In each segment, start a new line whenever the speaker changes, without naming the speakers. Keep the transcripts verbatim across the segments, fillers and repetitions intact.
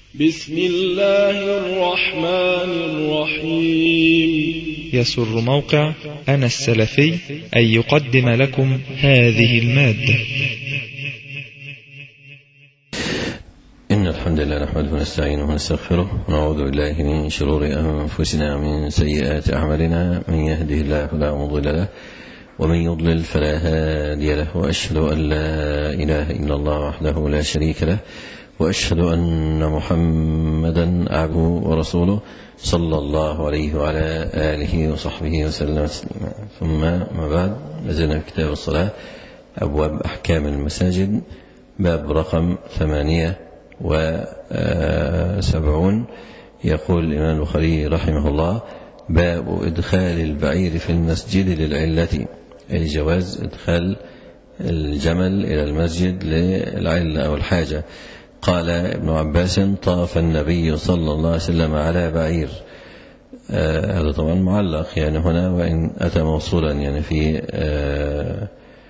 بسم الله الرحمن الرحيم.
يسر موقع أنا السلفي أن يقدم لكم هذه المادة.
إن الحمد لله نحمده ونستعينه ونستغفره ونعوذ بالله من شرور أنفسنا ومن سيئات أعمالنا، من يهده الله فلا مضل له ومن يضلل فلا هادي له، وأشهد أن لا إله إلا الله وحده لا شريك له، وأشهد أن محمدا عبده ورسوله صلى الله عليه وعلى آله وصحبه وسلم تسليما. ثم ما بعد، نزلنا في كتاب الصلاة أبواب أحكام المساجد، باب رقم ثمانية وسبعون. يقول الإمام البخاري رحمه الله: باب إدخال البعير في المسجد للعلة، أي جواز إدخال الجمل إلى المسجد للعلة أو الحاجة. قال ابن عباس: طاف النبي صلى الله عليه وسلم على بعير. آه هذا طبعا معلق يعني هنا، وإن أتى موصولا يعني في آه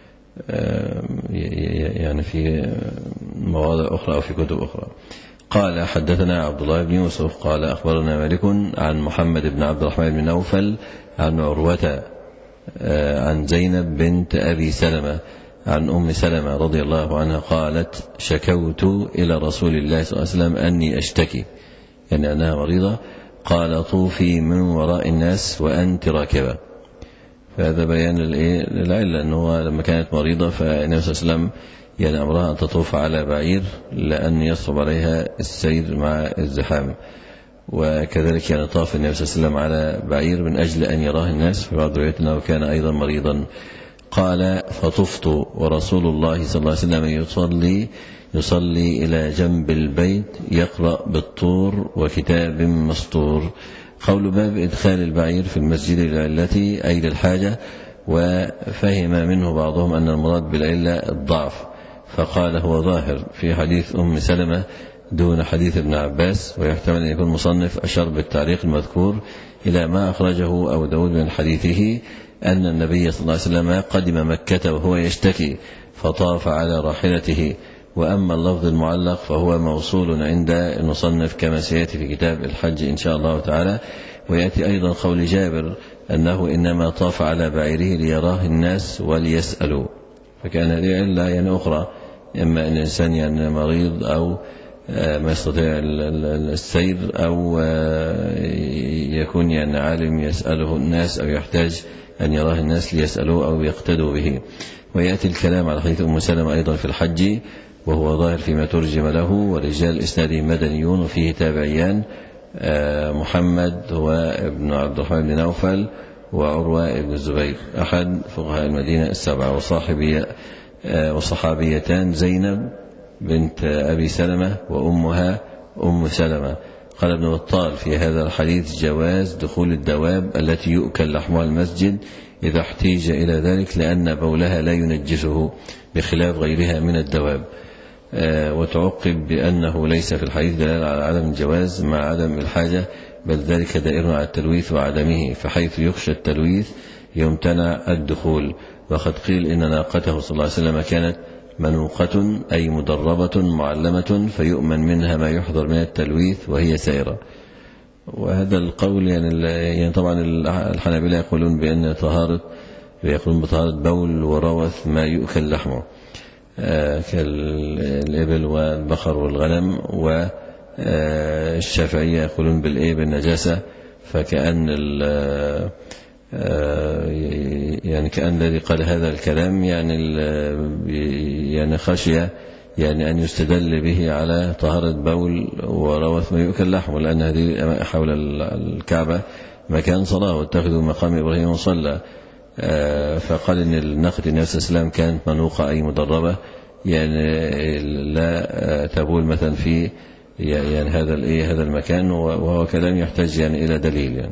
آه يعني في مواضع أخرى أو في كتب أخرى. قال: حدثنا عبد الله بن يوسف قال أخبرنا مالك عن محمد بن عبد الرحمن بن نوفل عن عروة آه عن زينب بنت أبي سلمة عن أم سلمة رضي الله عنها قالت: شكوت إلى رسول الله صلى الله عليه وسلم أني أشتكي، يعني أنها مريضة. قال: طوفي من وراء الناس وأنت راكبة. فهذا بيان للعلة أنه لما كانت مريضة فالنبي صلى الله عليه وسلم يعني أمرها أن تطوف على بعير لأن يصعب عليها السير مع الزحام. وكذلك يعني طاف النبي صلى الله عليه وسلم على بعير من أجل أن يراه الناس، في بعض الروايات أنه كان أيضا مريضا. قال: فطفت ورسول الله صلى الله عليه وسلم يصلي يصلي إلى جنب البيت يقرأ بالطور وكتاب مسطور. قول باب إدخال البعير في المسجد للعلة أي للحاجة، وفهم منه بعضهم أن المراد بالعلة الضعف، فقال هو ظاهر في حديث أم سلمة دون حديث ابن عباس، ويحتمل أن يكون مصنف أشار بالتعليق المذكور إلى ما أخرجه أبو داود من حديثه أن النبي صلى الله عليه وسلم قدم مكة وهو يشتكي فطاف على راحلته. وأما اللفظ المعلق فهو موصول عند المصنف كما سيأتي في كتاب الحج إن شاء الله تعالى. ويأتي أيضا قول جابر أنه إنما طاف على بعيره ليراه الناس وليسألوا، فكان هذه علة يعني أخرى، إما أن الإنسان يعني مريض أو ما يستطيع السير، أو يكون يعني عالم يسأله الناس، أو يحتاج أن يراه الناس ليسألوه أو يقتدوا به. ويأتي الكلام على حديث أم سلمة أيضا في الحج، وهو ظاهر فيما ترجم له، ورجال إسناده مدنيون وفيه تابعيان، محمد هو ابن عبد الرحمن بن نوفل وعروة بن الزبير أحد فقهاء المدينة السبعة، وصاحبية وصحابيتان زينب بنت أبي سلمة وأمها أم سلمة. قال ابن بطال في هذا الحديث: جواز دخول الدواب التي يؤكل لحمها المسجد إذا احتيج إلى ذلك، لأن بولها لا ينجسه بخلاف غيرها من الدواب. آه وتعقب بأنه ليس في الحديث دلالة على عدم الجواز مع عدم الحاجة، بل ذلك دائر على التلويث وعدمه، فحيث يخشى التلويث يمتنع الدخول. وقد قيل إن ناقته صلى الله عليه وسلم كانت منوقة أي مدربة معلمة، فيؤمن منها ما يحضر من التلويث وهي سائرة. وهذا القول يعني, يعني طبعا الحنابلة يقولون بأن طهارة يقولون بطهارة بول وروث ما يؤكل لحمه آه كالإبل والبقر والغنم، والشافعية يقولون بالإيه بالنجاسة، فكأن يعني كأن الذي قال هذا الكلام يعني يعني خشية يعني أن يستدل به على طهارة بول وروث ما يؤكل لحمه، لأن هذه حول الكعبة مكان صلاة واتخذوا مقام إبراهيم مصلى. فقال إن الناقة النبي صلى الله عليه وسلم كانت منوقة أي مدربة، يعني لا تبول مثلا في يعني هذا الإيه هذا المكان، وهو كلام يحتاج يعني إلى دليل يعني.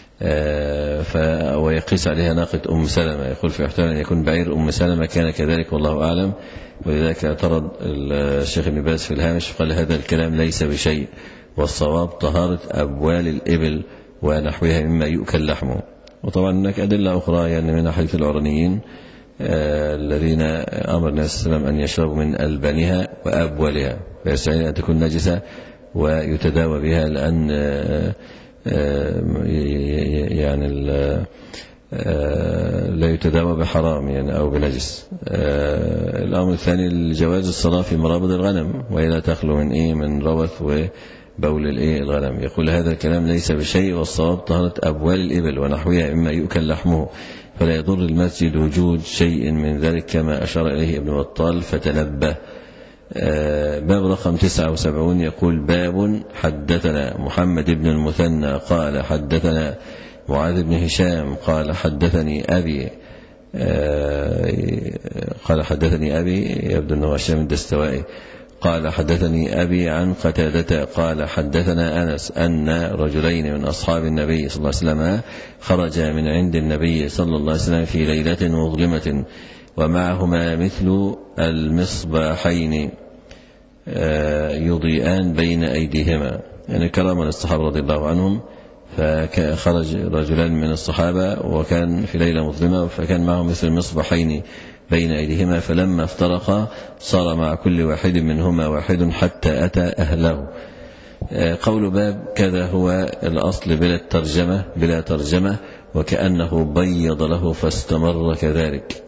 آه ويقيس عليها ناقة أم سلمة، يقول في احتمال أن يكون بعير أم سلمة كان كذلك والله أعلم. ولذلك اعترض الشيخ ابن باز في الهامش قال: هذا الكلام ليس بشيء، والصواب طهارة أبوال الإبل ونحوها مما يؤكل لحمه. وطبعا هناك أدلة أخرى يعني من حديث العرنيين آه الذين أمر النبي صلى الله عليه وسلم أن يشربوا من ألبانها وأبوالها، فيستحيل أن تكون نجسة ويتداوى بها، لأن يعني لا يتداوى بحرام يعني أو بنجس. الأمر الثاني الجواز الصلاة في مرابض الغنم، وهي لا تخلو من إيه من روث وبول الإيه الغنم. يقول هذا الكلام ليس بشيء، والصواب طهارة أبوال الإبل ونحوها مما يؤكل لحمه، فلا يضر المسجد وجود شيء من ذلك كما أشار إليه ابن بطال فتنبه. باب رقم تسعة وسبعون يقول باب حدثنا محمد بن المثنى قال حدثنا معاذ بن هشام قال حدثني أبي قال حدثني أبي يبدو أنه هشام الدستوائي قال حدثني أبي عن قتادة قال حدثنا أنس أن رجلين من أصحاب النبي صلى الله عليه وسلم خرجا من عند النبي صلى الله عليه وسلم في ليلة مظلمة ومعهما مثل المصباحين يضيئان بين أيديهما، يعني كرما للصحابة رضي الله عنهم. فخرج رجلان من الصحابة وكان في ليلة مظلمة، فكان معهم مثل المصباحين بين أيديهما، فلما افترقا صار مع كل واحد منهما واحد حتى أتى أهله. قول باب كذا هو الأصل بلا ترجمة بلا ترجمة وكأنه بيض له فاستمر كذلك.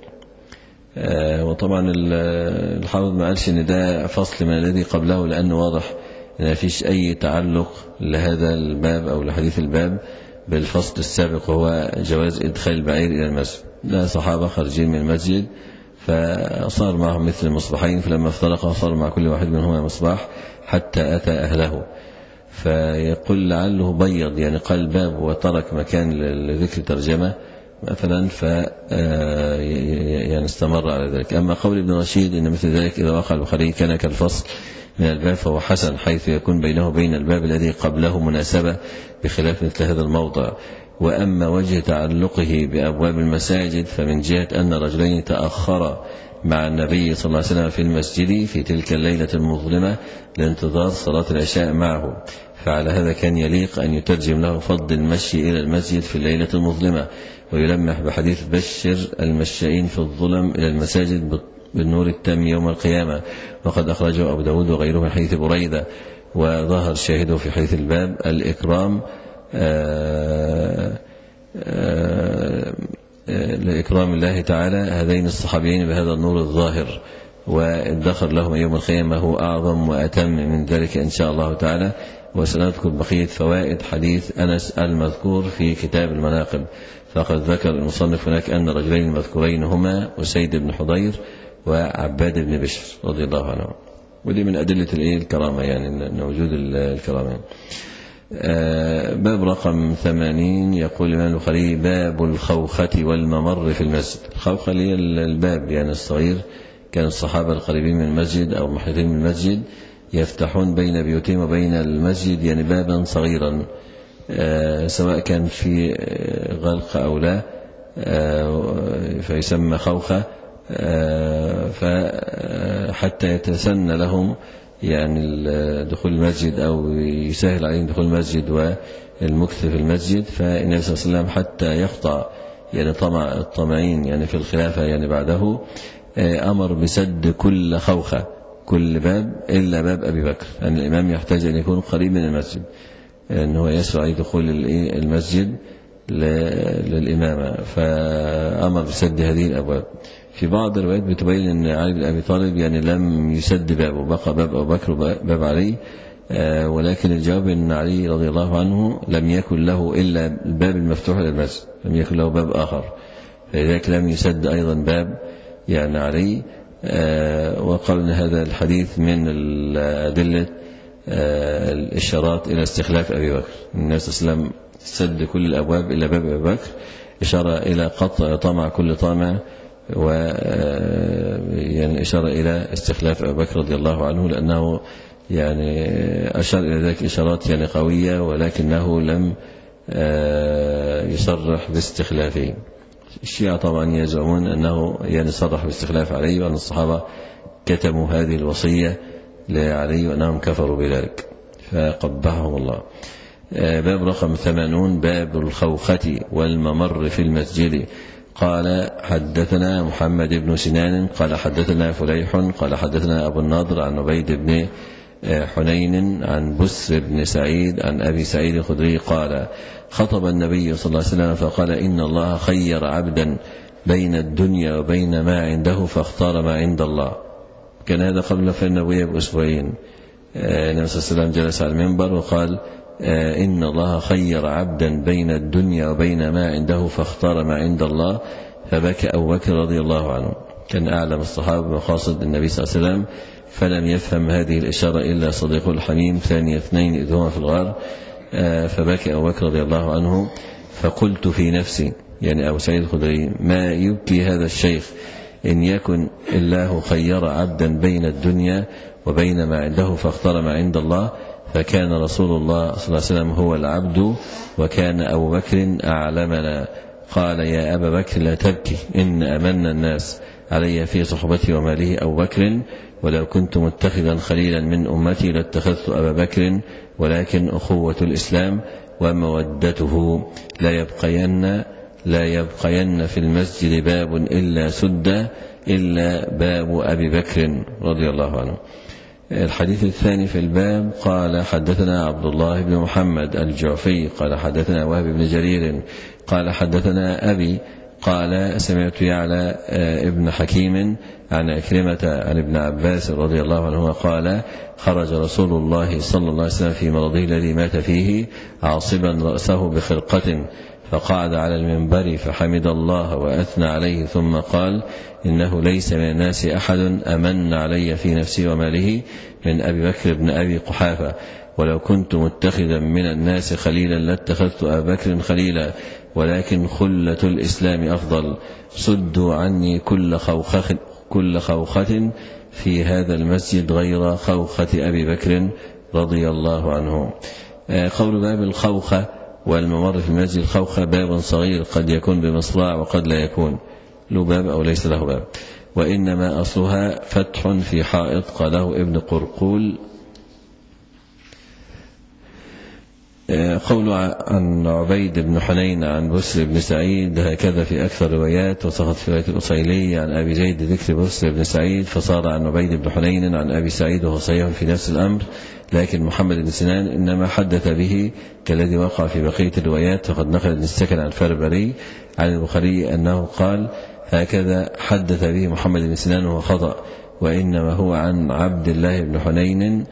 وطبعا الحافظ ما قالش ان ده فصل من الذي قبله، لأنه واضح ان ما فيش أي تعلق لهذا الباب أو لحديث الباب بالفصل السابق، وهو جواز إدخال البعير إلى المسجد. لا صحابة خارجين من المسجد فصار معهم مثل المصباحين، فلما افترقا صار مع كل واحد منهما مصباح حتى أتى أهله. فيقول لعله بيض يعني قال باب وترك مكان لذكر ترجمة مثلا، ف يعني استمر على ذلك. أما قول ابن رشيد إن مثل ذلك إذا وقع البخاري كان كالفصل من الباب فهو حسن، حيث يكون بينه وبين الباب الذي قبله مناسبة بخلاف مثل هذا الموضع. وأما وجه تعلقه بأبواب المساجد فمن جهة أن رجلين تأخر مع النبي صلى الله عليه وسلم في المسجد في تلك الليلة المظلمة لانتظار صلاة العشاء معه، فعلى هذا كان يليق أن يترجم له فضل المشي إلى المسجد في الليلة المظلمة، ويلمح بحديث بشر المشائين في الظلم إلى المساجد بالنور التام يوم القيامة، وقد أخرجه أبو داود وغيره من حديث بريدة. وظهر شاهده في حديث الباب الإكرام آآ آآ لإكرام الله تعالى هذين الصحابيين بهذا النور الظاهر، وادخر لهم يوم القيامة هو أعظم وأتم من ذلك إن شاء الله تعالى. وسنذكر بقية فوائد حديث أنس المذكور في كتاب المناقب. فقد ذكر المصنف هناك أن رجلين المذكورين هما أسيد بن حضير وعباد بن بشر رضي الله عنهم، ودي من أدلة الكرامة يعني أن وجود الكرامة. باب رقم ثمانين يقول الإمام البخاري باب الخوخة والممر في المسجد. الخوخة هي الباب يعني الصغير، كان الصحابة القريبين من المسجد أو محيطين من المسجد يفتحون بين بيوتهم وبين المسجد يعني بابا صغيرا سواء كان في غلق أو لا، فيسمى خوخة، فحتى يتسنى لهم يعني دخول المسجد أو يسهل عليهم دخول المسجد والمكث في المسجد. فالنبي صلى الله عليه وسلم حتى يقطع يعني طمع الطمعين يعني في الخلافة يعني بعده أمر بسد كل خوخة كل باب إلا باب أبي بكر، أن يعني الإمام يحتاج أن يكون قريب من المسجد أنه يسرع دخول المسجد للإمامة، فأمر بسد هذه الأبواب. في بعض الروايات بتبين أن علي بن أبي طالب يعني لم يسد بابه، بقى باب أبو بكر وباب علي، ولكن الجواب أن علي رضي الله عنه لم يكن له إلا الباب المفتوح للمسجد، لم يكن له باب آخر، فلذلك لم يسد أيضا باب يعني علي. وقال أن هذا الحديث من الأدلة الإشارات إلى استخلاف أبي بكر. النبي صلى الله عليه وسلم سد كل الأبواب إلا باب أبي بكر، إشارة إلى قطع طمع كل طامع، و يعني إشارة إلى استخلاف أبي بكر رضي الله عنه، لأنه يعني أشار إلى ذلك إشارات يعني قوية، ولكنه لم يصرح باستخلافه. الشيعة طبعا يزعمون أنه يعني صرح باستخلاف علي، وأن الصحابة كتموا هذه الوصية لعلي وأنهم كفروا بذلك فقبحهم الله. باب رقم ثمانون باب الخوخة والممر في المسجد. قال حدثنا محمد بن سنان قال حدثنا فليح قال حدثنا أبو النضر عن عبيد بن حنين عن بسر بن سعيد عن أبي سعيد الخدري قال خطب النبي صلى الله عليه وسلم فقال إن الله خير عبدا بين الدنيا وبين ما عنده فاختار ما عند الله. كان هذا قبل في النبوية بأسبوعين. النبي صلى الله عليه وسلم جلس على المنبر وقال إن الله خير عبدا بين الدنيا وبين ما عنده فاختار ما عند الله، فبكى أبو بكر رضي الله عنه. كان أعلم الصحابة بمقاصد النبي صلى الله عليه وسلم، فلم يفهم هذه الإشارة إلا صديقه الحميم ثاني اثنين إذ هما في الغار. فبكى أبو بكر رضي الله عنه فقلت في نفسي، يعني أبو سعيد الخدري، ما يبكي هذا الشيخ إن يكن الله خير عبدا بين الدنيا وبين ما عنده فاختار ما عند الله، فكان رسول الله صلى الله عليه وسلم هو العبد وكان أبو بكر أعلمنا. قال يا أبا بكر لا تبكي، إن أمن الناس علي في صحبتي وماله أبو بكر، ولو كنت متخذا خليلا من أمتي لاتخذت أبا بكر، ولكن أخوة الإسلام ومودته لا يبقين لا يبقين في المسجد باب إلا سد إلا باب أبي بكر رضي الله عنه. الحديث الثاني في الباب قال حدثنا عبد الله بن محمد الجعفي قال حدثنا وهب بن جرير قال حدثنا أبي قال سمعت يعلى ابن حكيم عن أكرمة عن ابن عباس رضي الله عنهما قال خرج رسول الله صلى الله عليه وسلم في مرضه الذي مات فيه عاصبا رأسه بخرقة، فقعد على المنبر فحمد الله وأثنى عليه ثم قال إنه ليس من الناس أحد أمن علي في نفسي وماله من أبي بكر بن أبي قحافة، ولو كنت متخذا من الناس خليلا لاتخذت أبا بكر خليلا، ولكن خلة الإسلام أفضل. صدوا عني كل خوخة كل خوخة في هذا المسجد غير خوخة أبي بكر رضي الله عنه. قول باب الخوخة والممر في المسجد، الخوخة باب صغير قد يكون بمصراع وقد لا يكون له باب أو ليس له باب، وإنما أصلها فتح في حائط قاله ابن قرقول. قول عن عبيد بن حنين عن بسر بن سعيد هكذا في أكثر روايات، وسقط في رواية الأصيلي عن أبي زيد ذكر بسر بن سعيد فصار عن عبيد بن حنين عن أبي سعيد وهو صحيح في نفس الأمر، لكن محمد بن سنان إنما حدث به كالذي وقع في بقية الروايات. فقد نقل ابن السكن عن الفربري عن البخاري أنه قال هكذا حدث به محمد بن سنان وهو خطأ، وإنما هو عن عبد الله بن حنين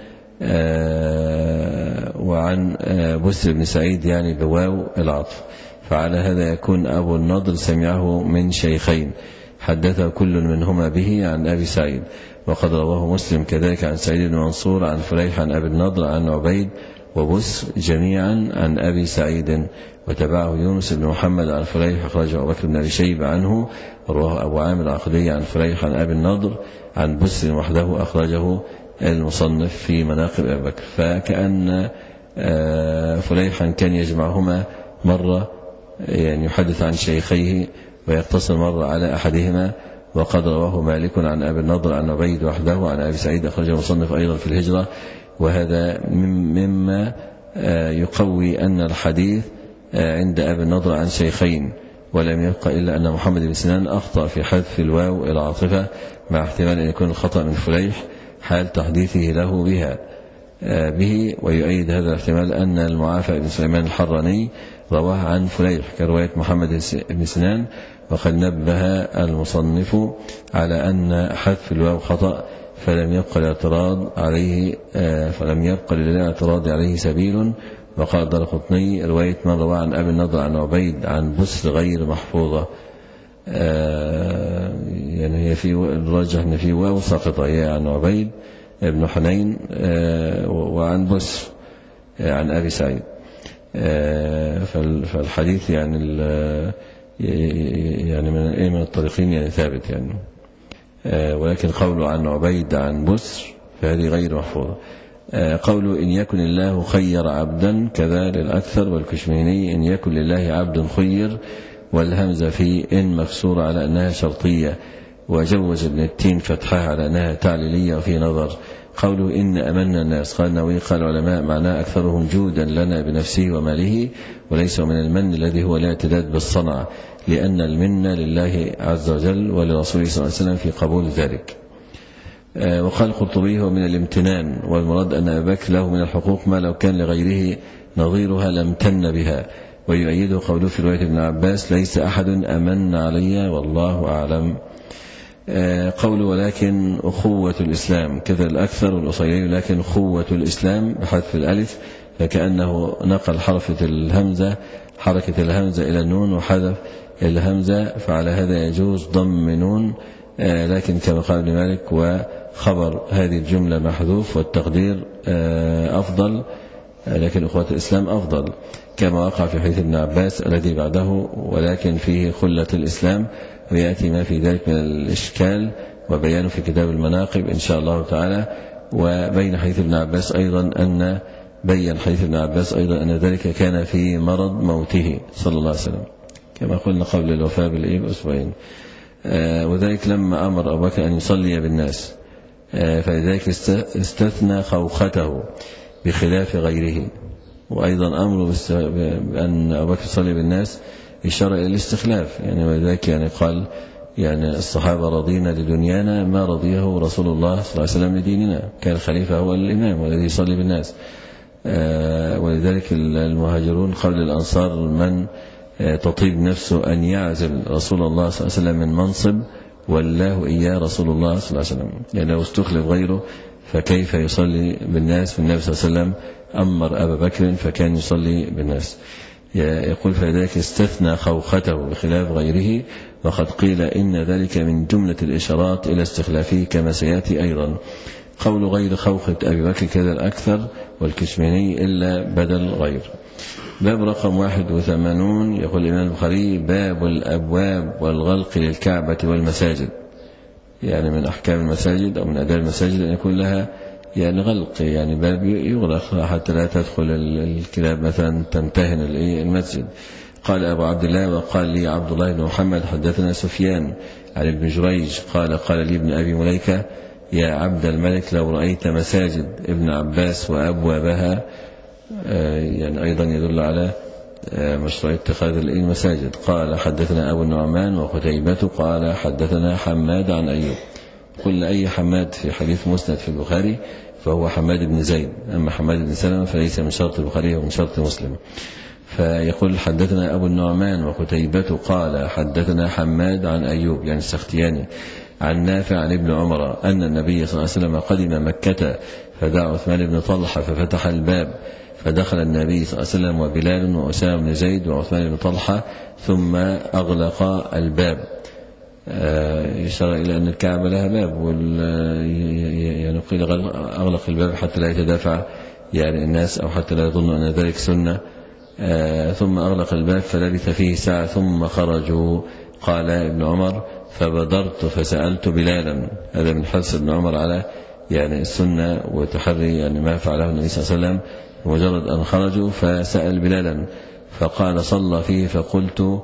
آه وعن آه بسر بن سعيد يعني بواو العطف. فعلى هذا يكون أبو النضر سمعه من شيخين حدث كل منهما به عن أبي سعيد، وقد رواه مسلم كذلك عن سعيد بن منصور عن فليح عن أبي النضر عن عبيد وبسر جميعا عن أبي سعيد، وتبعه يونس بن محمد عن فليح أخرجه أبو بكر بن أبي شيبة عنه، ورواه أبو عامر العقدي عن فليح عن أبي النضر عن بسر وحده أخرجه المصنف في مناقب أبي بكر. فكأن فليحا كان يجمعهما مرة يعني يحدث عن شيخيه ويقتصر مرة على أحدهما، وقد رواه مالك عن أبي النضر عن عبيد وحده عن أبي سعيد أخرجه المصنف أيضا في الهجرة. وهذا مما يقوي أن الحديث عند أبي النضر عن شيخين، ولم يبقى إلا أن محمد بن سنان أخطأ في حذف الواو العاطفة، مع احتمال أن يكون الخطأ من فليح حال تحديثه له بها به. ويؤيد هذا الاحتمال أن المعافى بن سليمان الحراني رواه عن فليح كرواية محمد بن سنان، وقد نبه المصنف على أن حذف الواو خطأ، فلم يبقى الاعتراض عليه فلم يبقى للاعتراض عليه سبيل. وقال الدارقطني رواية من روى عن أبي النضر عن عبيد عن بسر غير محفوظة، يعني هي في الراجح أن في واو ساقطة، هي عن عبيد ابن حنين وعن بسر عن أبي سعيد. فالحديث يعني يعني من ايه من الطريقين يعني ثابت يعني، ولكن قوله عن عبيد عن بسر فهذه غير محفوظة. قوله إن يكن الله خير عبدا كذا للأكثر، والكشميني إن يكن لله عبد خير، والهمزة في إن مكسورة على أنها شرطية، وجوز ابن التين فتحها على أنها تعليلية وفي نظر. قوله إن أمنا الناس قال نووي قال العلماء معناه أكثرهم جودا لنا بنفسه وماله، وليس من المن الذي هو الاعتداد بالصنعة، لأن المن لله عز وجل ولرسوله صلى الله عليه وسلم في قبول ذلك. وقال القرطبي هو من الامتنان، والمراد أن أبا بكر له من الحقوق ما لو كان لغيره نظيرها لامتن بها. ويؤيده قوله في رواية ابن عباس ليس أحد أمن علي والله أعلم. قول ولكن أخوة الإسلام كذا الأكثر والأصيلي، لكن أخوة الإسلام بحذف الألف، فكأنه نقل حركة الهمزة حركة الهمزة إلى النون وحذف الهمزة، فعلى هذا يجوز ضم نون، لكن كما قال ابن مالك وخبر هذه الجملة محذوف والتقدير أفضل، لكن أخوة الإسلام أفضل كما وقع في حديث ابن عباس الذي بعده ولكن فيه خلة الإسلام، ويأتي ما في ذلك من الإشكال وبيانه في كتاب المناقب إن شاء الله تعالى. وبين حديث ابن عباس أيضا أن بين حديث ابن عباس أيضا أن ذلك كان في مرض موته صلى الله عليه وسلم كما قلنا قبل الوفاة بالإيه بأسبوعين. وذلك لما أمر أبو بكر أن يصلي بالناس، فلذلك استثنى خوخته بخلاف غيره. وأيضا أمره بأن أبو بكر يصلي بالناس إشارة إلى الاستخلاف، يعني ولذلك يعني قال يعني الصحابة رضينا لدنيانا ما رضيه رسول الله صلى الله عليه وسلم لديننا، كان الخليفة هو الإمام والذي يصلي بالناس. ولذلك المهاجرون قبل الأنصار من تطيب نفسه أن يعزل رسول الله صلى الله عليه وسلم من منصب والله إياه رسول الله صلى الله عليه وسلم، يعني لو استخلف غيره فكيف يصلي بالناس؟ والنبي صلى الله عليه وسلم أمر أبا بكر فكان يصلي بالناس. يقول فذلك استثنى خوخته بخلاف غيره، وقد قيل إن ذلك من جملة الإشارات إلى استخلافه كما سيأتي أيضا. قول غير خوخة أبي بكر كذا الأكثر والكشميني إلا بدل غير. باب رقم واحد وثمانون يقول الإمام البخاري باب الأبواب والغلق للكعبة والمساجد، يعني من أحكام المساجد أو من أداب المساجد أن يكون لها يعني غلق، يعني باب يغلق حتى لا تدخل الكلاب مثلا تمتهن المسجد. قال أبو عبد الله وقال لي عبد الله بن محمد حدثنا سفيان عن ابن جريج قال قال لي ابن أبي مليكة يا عبد الملك لو رأيت مساجد ابن عباس وأبوابها، يعني أيضا يدل على مشروعية اتخاذ المساجد. قال حدثنا أبو النعمان وقتيبة قال حدثنا حماد عن أيوب. قل أي حماد في حديث مسند في البخاري فهو حماد بن زيد، أما حماد بن سلمة فليس من شرط البخاري ومن شرط مسلم. فيقول حدثنا أبو النعمان وقتيبة قال حدثنا حماد عن أيوب يعني السختياني عن نافع عن ابن عمر أن النبي صلى الله عليه وسلم قدم مكة فدعا عثمان بن طلحة ففتح الباب فدخل النبي صلى الله عليه وسلم وبلال وأسامة بن زيد وعثمان بن طلحة ثم أغلق الباب، يشار إلى أن الكعبة لها باب، يعني قيل أغلق الباب حتى لا يتدافع يعني الناس أو حتى لا يظن أن ذلك سنة. ثم أغلق الباب فلبث فيه ساعة ثم خرجوا. قال ابن عمر فبدرت فسألت بلالا، هذا من حرص ابن عمر على يعني السنة وتحري يعني ما فعله النبي صلى الله عليه وسلم، مجرد أن خرجوا فسأل بلالا فقال صلى فيه، فقلت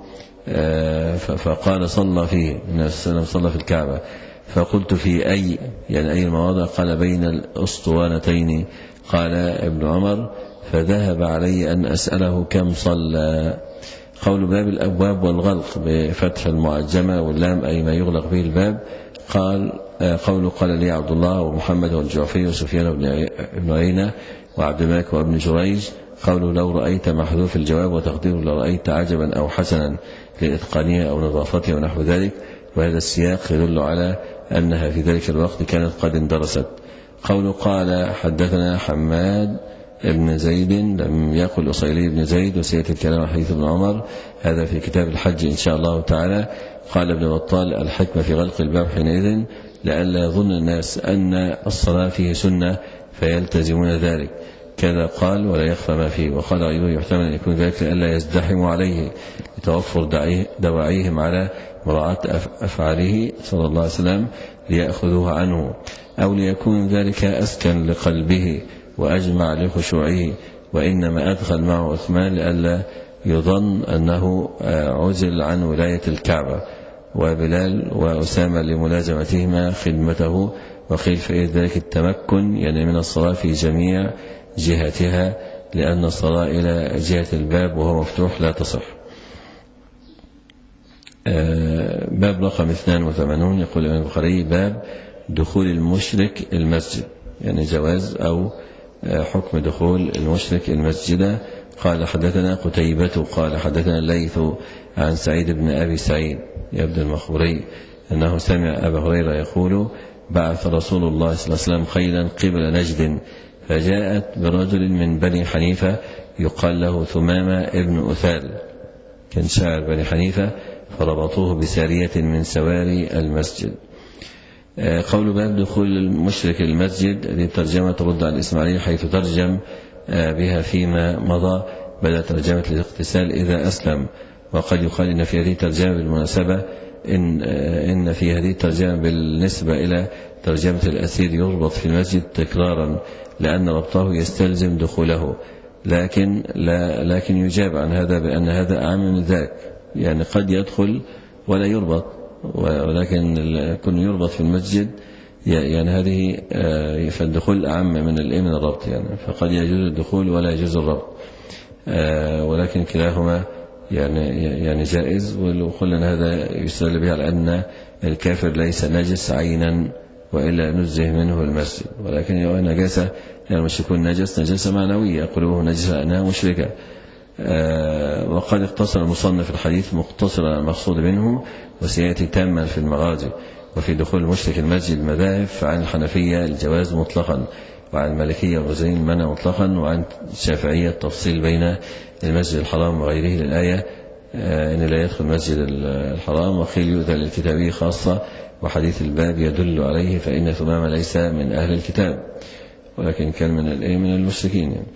فقال صلى فيه النبي صلى الله عليه وسلم صلى في الكعبة، فقلت في أي يعني أي المواضع؟ قال بين الأسطوانتين. قال ابن عمر فذهب علي أن أسأله كم صلى. قول باب الأبواب والغلق بفتح المعجمة واللام أي ما يغلق به الباب. قال قوله قال لي عبد الله ومحمد والجعفي وسفيان بن عيينة وعبد الملك وابن جريج. قوله لو رأيت محذوف الجواب وتقديره لو رأيت عجبا أو حسنا لإتقانها أو نظافتها ونحو ذلك، وهذا السياق يدل على أنها في ذلك الوقت كانت قد اندرست. قوله قال حدثنا حماد ابن زيد لم يقل أصيلي بن زيد، وسيأتي الكلام عن حديث ابن عمر هذا في كتاب الحج إن شاء الله تعالى. قال ابن بطال الحكمة في غلق الباب حينئذ لئلا يظن الناس أن الصلاة فيه سنة فيلتزمون ذلك، كذا قال ولا يخفى ما فيه. وقال أيضا يحتمل أن يكون ذلك لئلا يزدحموا عليه لتوفر دواعيهم على مراعاة أفعاله صلى الله عليه وسلم ليأخذوها عنه، أو ليكون ذلك أسكن لقلبه وأجمع لخشوعه، وإنما أدخل معه عثمان لئلا يظن أنه عزل عن ولاية الكعبة، وبلال وأسامة لملازمتهما خدمته. وقيل في ذلك التمكن يعني من الصلاة في جميع جهتها، لأن الصلاة إلى جهة الباب وهو مفتوح لا تصح. باب رقم اثنان وثمانون يقول الإمام البخاري باب دخول المشرك المسجد، يعني جواز أو حكم دخول المشرك المسجد. قال حدثنا قتيبة قال حدثنا الليث عن سعيد بن أبي سعيد يبدو المخبري أنه سمع أبا هريرة يقول بعث رسول الله صلى الله عليه وسلم خيلا قبل نجد فجاءت برجل من بني حنيفة يقال له ثمامة ابن أثال، كان شاعر بني حنيفة، فربطوه بسارية من سواري المسجد. قول باب دخول المشرك المسجد، هذه الترجمة ترد على الإسماعيلي حيث ترجم بها فيما مضى بدأ ترجمة الاغتسال إذا أسلم. وقد يقال إن في هذه الترجمة بالمناسبة إن, إن في هذه الترجمة بالنسبة إلى ترجمة الأسير يربط في المسجد تكرارا لأن ربطه يستلزم دخوله، لكن لا لكن يجاب عن هذا بأن هذا أعم من ذاك، يعني قد يدخل ولا يربط، ولكن كن يربط في المسجد يعني هذه فالدخول أعم من من الربط، يعني فقد يجوز الدخول ولا يجوز الربط، ولكن كلاهما يعني يعني جائز. وقلنا هذا يستدل به على أن الكافر ليس نجس عينا وإلا نزه منه المسجد، ولكن نجاسة يعني المشركون نجس نجاسة معنوية، قلوبه نجسة أنها مشركة. وقد اقتصر المصنف الحديث مقتصرا على المقصود منه وسيأتي تاما في المغازي. وفي دخول المشرك المسجد مذاهب، فعن الحنفية الجواز مطلقا، وعن المالكية والغزالين المنع مطلقا، وعن الشافعية التفصيل بين المسجد الحرام وغيره للآية إن لا يدخل المسجد الحرام، وقيل يؤذى للكتابي خاصة، وحديث الباب يدل عليه فإن ثمامة ليس من أهل الكتاب ولكن كان من من المشركين يعني.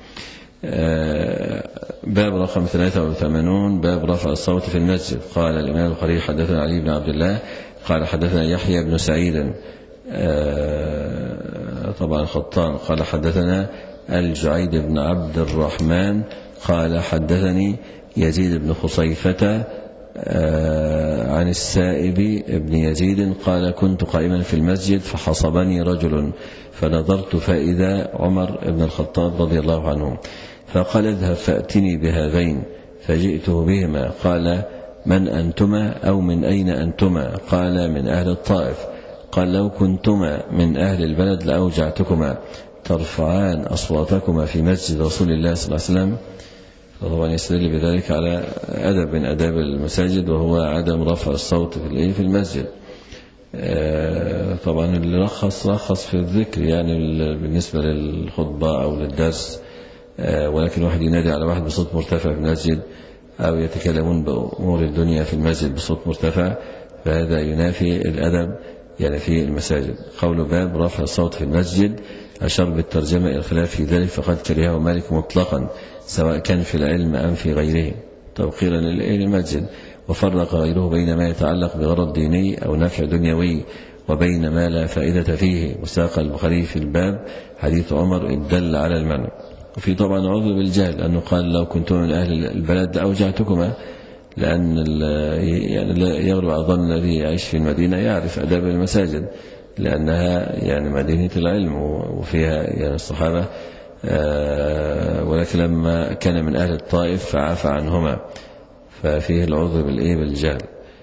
باب رقم ثلاثة وثمانين باب رفع الصوت في المسجد. قال الإمام البخاري حدثنا علي بن عبد الله قال حدثنا يحيى بن سعيد طبعا خطان قال حدثنا الجعيد بن عبد الرحمن قال حدثني يزيد بن خصيفة عن السائب بن يزيد قال كنت قائما في المسجد فحصبني رجل فنظرت فإذا عمر بن الخطاب رضي الله عنه، فقال اذهب فأتني بهذين، فجئته بهما. قال من أنتما أو من أين أنتما؟ قال من أهل الطائف. قال لو كنتما من أهل البلد لأوجعتكما ترفعان أصواتكما في مسجد رسول الله صلى الله عليه وسلم. طبعا يستدل بذلك على أدب من أداب المساجد وهو عدم رفع الصوت في المسجد. طبعا اللي رخص رخص في الذكر يعني بالنسبة للخطبة أو للدرس، ولكن واحد ينادي على واحد بصوت مرتفع في المسجد أو يتكلمون بأمور الدنيا في المسجد بصوت مرتفع فهذا ينافي الأدب يعني في المساجد. قول باب رفع الصوت في المسجد أشار بالترجمة إلى الخلاف في ذلك، فقد كرهه مالك مطلقا سواء كان في العلم أم في غيره توقيرا للمسجد، وفرق غيره بين ما يتعلق بغرض ديني أو نفع دنيوي وبين ما لا فائدة فيه. وساق البخاري في الباب حديث عمر الدل على المنع. وفي طبعا عذر بالجهل أنه قال لو كنتم من أهل البلد لأوجعتكما، لأن يعني لا يغلب على الظن الذي يعيش في المدينة يعرف أداب المساجد لأنها يعني مدينة العلم وفيها يعني الصحابة، ولكن لما كان من أهل الطائف فعفى عنهما ففيه العذر بالإيه بالجهل.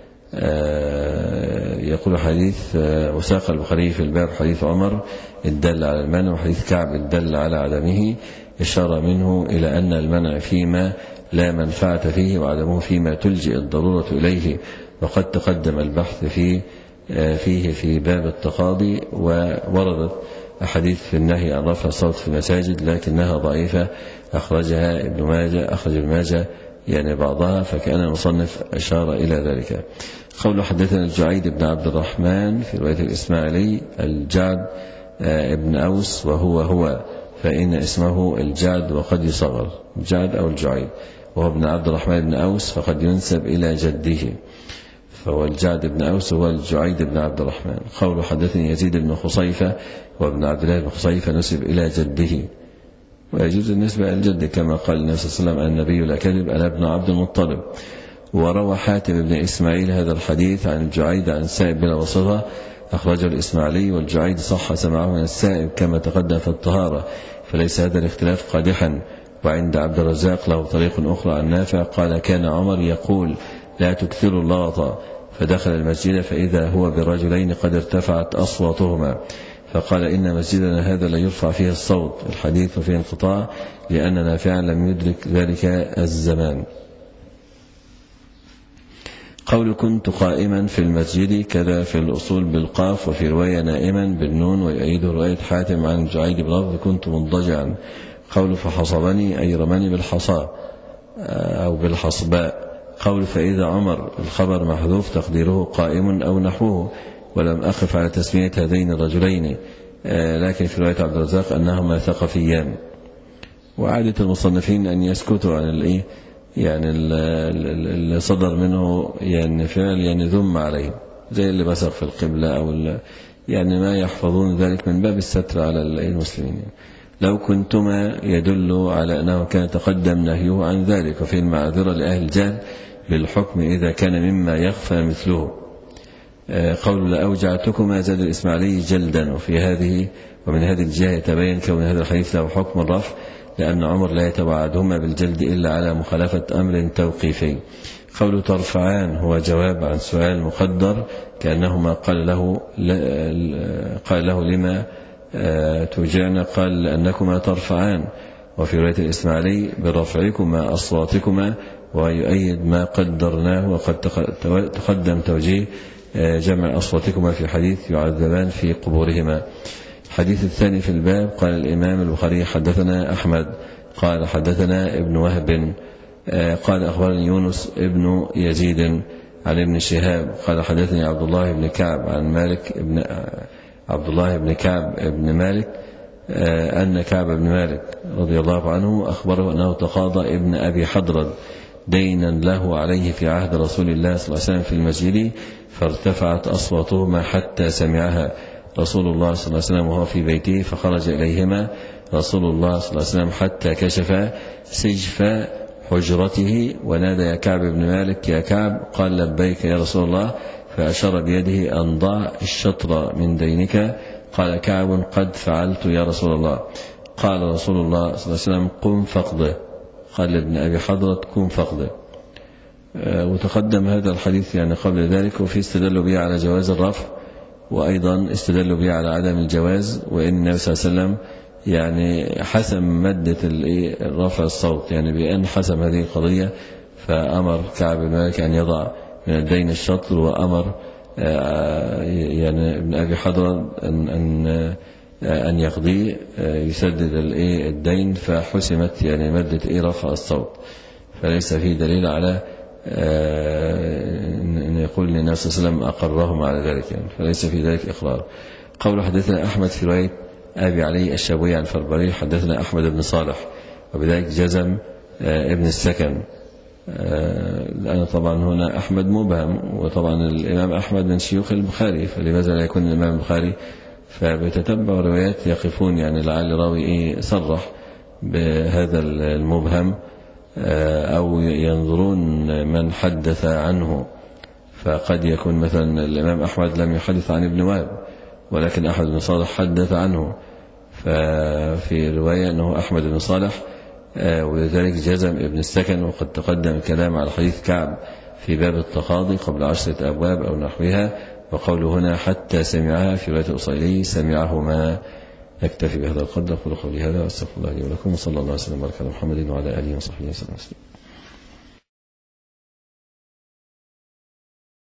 يقول حديث وساق البخاري في الباب حديث عمر الدل على المنع وحديث كعب الدل على عدمه، إشارة منه إلى أن المنع فيما لا منفعة فيه وعدمه فيما تلجئ الضرورة إليه. وقد تقدم البحث فيه فيه في باب التقاضي، ووردت أحاديث في النهي عن رفع الصوت في المساجد لكنها ضعيفة، أخرجها ابن ماجه أخرج ابن ماجه يعني بعضها، فكأن المصنف أشار إلى ذلك. قول حدثنا الجعيد بن عبد الرحمن في رواية الإسماعيلي الجعد ابن أوس وهو هو فإن اسمه الجعد وقد يصغر الجعد أو الجعيد، وهو ابن عبد الرحمن بن أوس فقد ينسب إلى جده، فهو الجعد بن أوس هو الجعيد بن عبد الرحمن. قول حدثني يزيد بن خصيفة وابن عبد الله بن خصيفة نسب إلى جده، ويجوز النسبة إلى الجد كما قال النبي صلى الله عليه وسلم النبي لا كذب أنا ابن عبد المطلب. وروى حاتم بن إسماعيل هذا الحديث عن الجعيد عن السائب بلا وصفة أخرجه الإسماعيلي، والجعيد صح سمعه من السائب كما تقدم في الطهارة، فليس هذا الاختلاف قادحا. وعند عبد الرزاق له طريق أخرى عن نافع قال كان عمر يقول لا تكثروا اللغط فدخل المسجد فإذا هو برجلين قد ارتفعت أصواتهما فقال إن مسجدنا هذا لا يرفع فيه الصوت. الحديث وفيه انقطاع لأن نافعا لم يدرك ذلك الزمان. قول كنت قائما في المسجد كذا في الأصول بالقاف، وفي رواية نائما بالنون، ويؤيد رواية حاتم عن جعيد بلفظ كنت مضجعا. قول فحصبني أي رماني بالحصى أو بالحصباء. قول فإذا عمر الخبر محذوف تقديره قائم أو نحوه، ولم أقف على تسمية هذين الرجلين، لكن في رواية عبد الرزاق أنهما ثقفيان. وعادة المصنفين أن يسكتوا عن الإيه يعني اللي صدر منه يعني فعل يعني ذم عليه، زي اللي بسق في القبلة أو يعني ما يحفظون ذلك من باب الستر على المسلمين. لو كنتما يدل على أنه كان تقدم نهيه عن ذلك، وفي المعذرة لأهل الجهل بالحكم إذا كان مما يخفى مثله. قول لأوجعتكما زاد الإسماعيلي جلدا. وفي هذه ومن هذه الجهة يتبين كون هذا الحديث له حكم الرفع، لأن عمر لا يتوعدهما بالجلد إلا على مخالفة أمر توقيفي. قول ترفعان هو جواب عن سؤال مقدر، كأنهما قال له قال له لما توجعنا، قال لأنكما ترفعان. وفي رواية الإسماعيلي برفعكما أصواتكما، ويؤيد ما قدرناه. وقد تقدم توجيه جمع أصواتكما في حديث يعذبان في قبورهما. الحديث الثاني في الباب قال الإمام البخاري حدثنا أحمد قال حدثنا ابن وهب قال أخبرني يونس ابن يزيد عن ابن شهاب قال حدثني عبد الله بن كعب عن مالك ابن عبد الله بن كعب ابن مالك أن كعب بن مالك رضي الله عنه أخبره أنه تقاضى ابن أبي حضرد دينا له عليه في عهد رسول الله صلى الله عليه وسلم في المسجد، فارتفعت أصواتهما حتى سمعها رسول الله صلى الله عليه وسلم وهو في بيته، فخرج إليهما رسول الله صلى الله عليه وسلم حتى كشف سجف حجرته ونادى يا كعب بن مالك يا كعب، قال لبيك يا رسول الله، فأشار بيده أن ضع الشطر من دينك. قال كعب قد فعلت يا رسول الله. قال رسول الله صلى الله عليه وسلم قم فاقضه. قال لابن أبي حضرة قم فاقضه. وتقدم هذا الحديث يعني قبل ذلك، وفي استدلوا به على جواز الرفع، وأيضا استدلوا به على عدم الجواز، وإن النبي صلى الله عليه وسلم يعني حسم مادة الرفع الصوت، يعني بأن حسم هذه القضية، فأمر كعب بن مالك أن يضع من الدين الشطر، وأمر يعني ابن أبي حضرة أن أن أن يقضي يسدد الدين، فحسمت يعني مادة رفع الصوت. فليس فيه دليل على أن يقول للنبي صلى الله عليه وسلم أقرهم على ذلك، يعني فليس في ذلك إقرار. قول حدثنا أحمد في رواية أبي علي الشابوي عن فربري حدثنا أحمد بن صالح، وبذلك جزم ابن السكن، لأن طبعا هنا أحمد مبهم، وطبعا الإمام أحمد من شيوخ البخاري، فلماذا لا يكون الإمام البخاري؟ فبتتبع روايات يقفون يعني لعل راوي إيه صرح بهذا المبهم، أو ينظرون من حدث عنه، فقد يكون مثلا الإمام أحمد لم يحدث عن ابن وهب، ولكن أحمد بن صالح حدث عنه، ففي رواية أنه أحمد بن صالح، ولذلك جزم ابن السكن. وقد تقدم الكلام على حديث كعب في باب التقاضي قبل عشرة أبواب أو نحوها، وقوله هنا حتى سمعها في رواية الأصيلي سمعهما. نكتفي بهذا القدر. أقول قولي هذا وأستغفر الله لي ولكم، وصلى الله وسلم وبارك على محمد وعلى آله وصحبه وسلم.